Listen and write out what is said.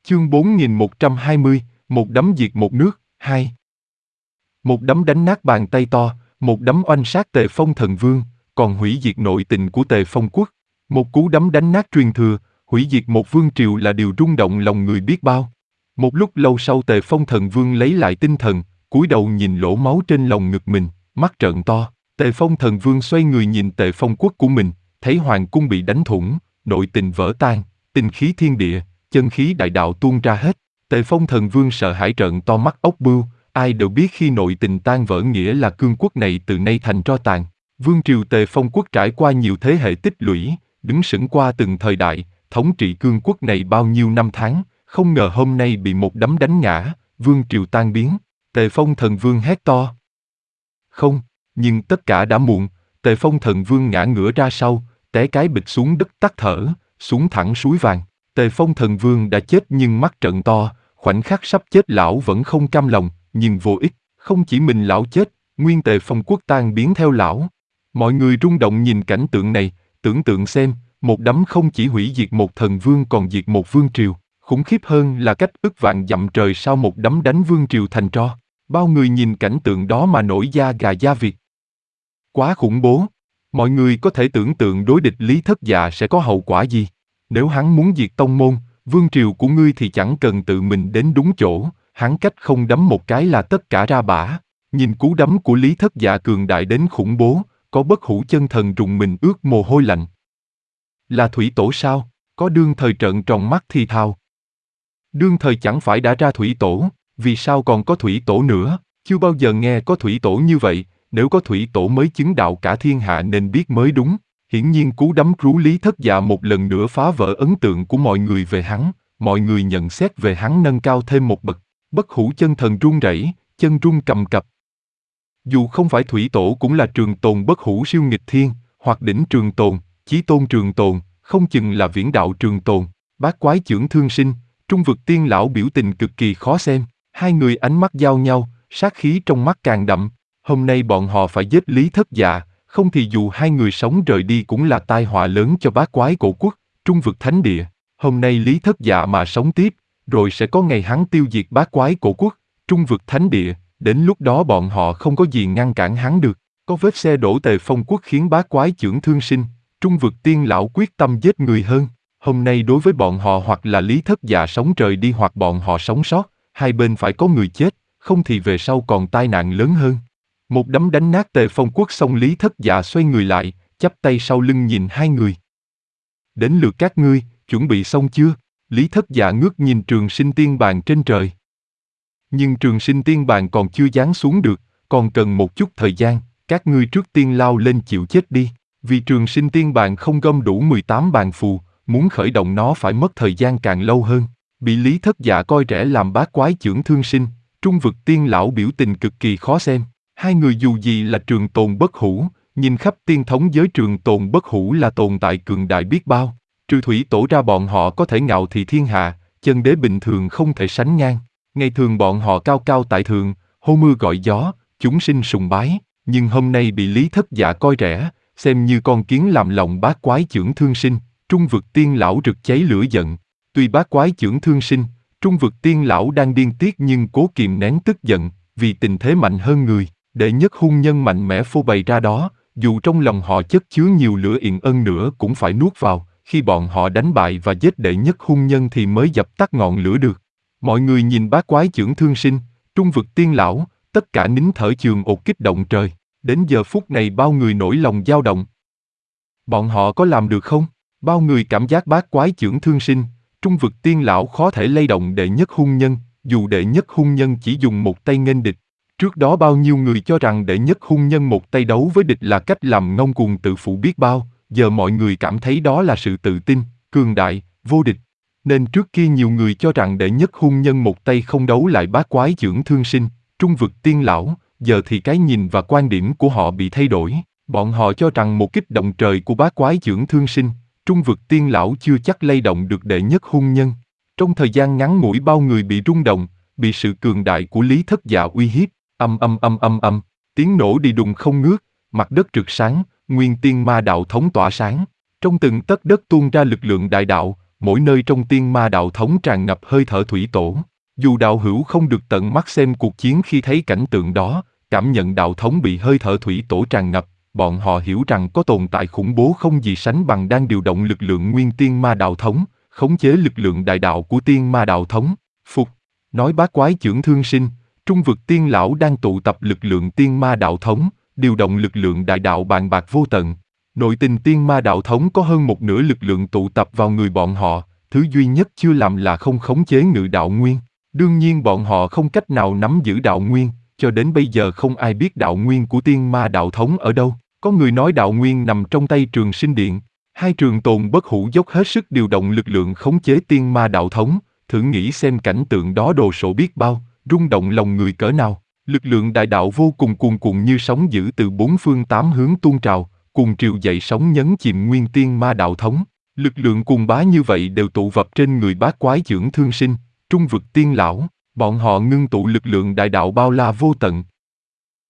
Chương 4120, một đấm diệt một nước, 2. Một đấm đánh nát bàn tay to, một đấm oanh sát Tề Phong Thần Vương, còn hủy diệt nội tình của Tề Phong Quốc. Một cú đấm đánh nát truyền thừa, hủy diệt một vương triều là điều rung động lòng người biết bao. Một lúc lâu sau Tề Phong Thần Vương lấy lại tinh thần, cúi đầu nhìn lỗ máu trên lồng ngực mình, mắt trợn to. Tề Phong Thần Vương xoay người nhìn Tề Phong Quốc của mình, thấy hoàng cung bị đánh thủng, nội tình vỡ tan, tinh khí thiên địa, chân khí đại đạo tuôn ra hết. Tề Phong Thần Vương sợ hãi trợn to mắt ốc bươu, ai đều biết khi nội tình tan vỡ nghĩa là cương quốc này từ nay thành tro tàn. Vương triều Tề Phong Quốc trải qua nhiều thế hệ tích lũy, đứng sững qua từng thời đại, thống trị cương quốc này bao nhiêu năm tháng, không ngờ hôm nay bị một đấm đánh ngã, vương triều tan biến. Tề Phong Thần Vương hét to. Không, nhưng tất cả đã muộn, Tề Phong Thần Vương ngã ngửa ra sau, té cái bịch xuống đất tắt thở, xuống thẳng suối vàng. Tề Phong Thần Vương đã chết nhưng mắt trợn to, khoảnh khắc sắp chết lão vẫn không cam lòng, nhưng vô ích, không chỉ mình lão chết, nguyên Tề Phong Quốc tan biến theo lão. Mọi người rung động nhìn cảnh tượng này, tưởng tượng xem, một đấm không chỉ hủy diệt một thần vương còn diệt một vương triều, khủng khiếp hơn là cách ức vạn dặm trời sau một đấm đánh vương triều thành tro. Bao người nhìn cảnh tượng đó mà nổi da gà da vịt. Quá khủng bố. Mọi người có thể tưởng tượng đối địch Lý Thất Dạ sẽ có hậu quả gì. Nếu hắn muốn diệt tông môn, vương triều của ngươi thì chẳng cần tự mình đến đúng chỗ, hắn cách không đấm một cái là tất cả ra bả. Nhìn cú đấm của Lý Thất Dạ cường đại đến khủng bố, có bất hủ chân thần rùng mình ướt mồ hôi lạnh. Là thủy tổ sao? Có đương thời trợn tròn mắt thì thào. Đương thời chẳng phải đã ra thủy tổ, vì sao còn có thủy tổ nữa? Chưa bao giờ nghe có thủy tổ như vậy, nếu có thủy tổ mới chứng đạo cả thiên hạ nên biết mới đúng. Hiển nhiên cú đấm rú Lý Thất Dạ một lần nữa phá vỡ ấn tượng của mọi người về hắn, mọi người nhận xét về hắn nâng cao thêm một bậc. Bất hủ chân thần run rẩy, chân run cầm cập. Dù không phải thủy tổ cũng là trường tồn bất hủ siêu nghịch thiên, hoặc đỉnh trường tồn, chí tôn trường tồn, không chừng là viễn đạo trường tồn. Bát quái chưởng thương sinh, trung vực tiên lão biểu tình cực kỳ khó xem. Hai người ánh mắt giao nhau, sát khí trong mắt càng đậm. Hôm nay bọn họ phải giết Lý Thất Dạ, không thì dù hai người sống rời đi cũng là tai họa lớn cho bát quái cổ quốc, trung vực thánh địa. Hôm nay Lý Thất Dạ mà sống tiếp, rồi sẽ có ngày hắn tiêu diệt bát quái cổ quốc, trung vực thánh địa, đến lúc đó bọn họ không có gì ngăn cản hắn được. Có vết xe đổ Tề Phong Quốc khiến bát quái chưởng thương sinh, trung vực tiên lão quyết tâm giết người hơn. Hôm nay đối với bọn họ hoặc là Lý Thất Dạ sống rời đi hoặc bọn họ sống sót, hai bên phải có người chết, không thì về sau còn tai nạn lớn hơn. Một đấm đánh nát Tề Phong Quốc xong Lý Thất Dạ xoay người lại, chắp tay sau lưng nhìn hai người. Đến lượt các ngươi, chuẩn bị xong chưa? Lý Thất Dạ ngước nhìn Trường Sinh Tiên Bàn trên trời. Nhưng Trường Sinh Tiên Bàn còn chưa giáng xuống được, còn cần một chút thời gian, các ngươi trước tiên lao lên chịu chết đi. Vì Trường Sinh Tiên Bàn không gom đủ 18 bàn phù, muốn khởi động nó phải mất thời gian càng lâu hơn. Bị Lý Thất Dạ coi rẻ làm bát quái chưởng thương sinh, trung vực tiên lão biểu tình cực kỳ khó xem. Hai người dù gì là trường tồn bất hủ, nhìn khắp tiên thống giới trường tồn bất hủ là tồn tại cường đại biết bao. Trừ thủy tổ ra bọn họ có thể ngạo thị thiên hạ, chân đế bình thường không thể sánh ngang. Ngày thường bọn họ cao cao tại thượng, hô mưa gọi gió, chúng sinh sùng bái. Nhưng hôm nay bị Lý Thất Dạ coi rẻ, xem như con kiến làm lòng bát quái chưởng thương sinh, trung vực tiên lão rực cháy lửa giận. Tuy bát quái chưởng thương sinh, trung vực tiên lão đang điên tiết nhưng cố kìm nén tức giận, vì tình thế mạnh hơn người. Đệ nhất hung nhân mạnh mẽ phô bày ra đó, dù trong lòng họ chất chứa nhiều lửa yen ân nữa cũng phải nuốt vào, khi bọn họ đánh bại và giết đệ nhất hung nhân thì mới dập tắt ngọn lửa được. Mọi người nhìn bát quái chưởng thương sinh, trung vực tiên lão, tất cả nín thở chườm ột kích động trời. Đến giờ phút này bao người nổi lòng dao động. Bọn họ có làm được không? Bao người cảm giác bát quái chưởng thương sinh, trung vực tiên lão khó thể lay động đệ nhất hung nhân, dù đệ nhất hung nhân chỉ dùng một tay nghênh địch. Trước đó bao nhiêu người cho rằng đệ nhất hung nhân một tay đấu với địch là cách làm ngông cuồng tự phụ biết bao, giờ mọi người cảm thấy đó là sự tự tin, cường đại, vô địch. Nên trước kia nhiều người cho rằng đệ nhất hung nhân một tay không đấu lại bát quái chưởng thương sinh, trung vực tiên lão, giờ thì cái nhìn và quan điểm của họ bị thay đổi. Bọn họ cho rằng một kích động trời của bát quái chưởng thương sinh, trung vực tiên lão chưa chắc lay động được đệ nhất hung nhân. Trong thời gian ngắn ngủi bao người bị rung động, bị sự cường đại của Lý Thất Dạ uy hiếp. Tiếng nổ đi đùng không ngớt, mặt đất rực sáng, nguyên tiên ma đạo thống tỏa sáng. Trong từng tấc đất tuôn ra lực lượng đại đạo, mỗi nơi trong tiên ma đạo thống tràn ngập hơi thở thủy tổ. Dù đạo hữu không được tận mắt xem cuộc chiến khi thấy cảnh tượng đó, cảm nhận đạo thống bị hơi thở thủy tổ tràn ngập, bọn họ hiểu rằng có tồn tại khủng bố không gì sánh bằng đang điều động lực lượng nguyên tiên ma đạo thống, khống chế lực lượng đại đạo của tiên ma đạo thống. Phục, nói bát quái chưởng thương sinh, trung vực tiên lão đang tụ tập lực lượng tiên ma đạo thống, điều động lực lượng đại đạo bàn bạc vô tận. Nội tình tiên ma đạo thống có hơn một nửa lực lượng tụ tập vào người bọn họ, thứ duy nhất chưa làm là không khống chế ngự đạo nguyên. Đương nhiên bọn họ không cách nào nắm giữ đạo nguyên, cho đến bây giờ không ai biết đạo nguyên của tiên ma đạo thống ở đâu. Có người nói đạo nguyên nằm trong tay Trường Sinh Điện. Hai trường tồn bất hủ dốc hết sức điều động lực lượng khống chế tiên ma đạo thống, thử nghĩ xem cảnh tượng đó đồ sộ biết bao, rung động lòng người cỡ nào. Lực lượng đại đạo vô cùng cuồn cuộn như sóng dữ từ bốn phương tám hướng tuôn trào, cuồng triều dậy sóng nhấn chìm nguyên tiên ma đạo thống. Lực lượng cuồng bá như vậy đều tụ tập trên người bát quái chưởng thương sinh, trung vực tiên lão. Bọn họ ngưng tụ lực lượng đại đạo bao la vô tận,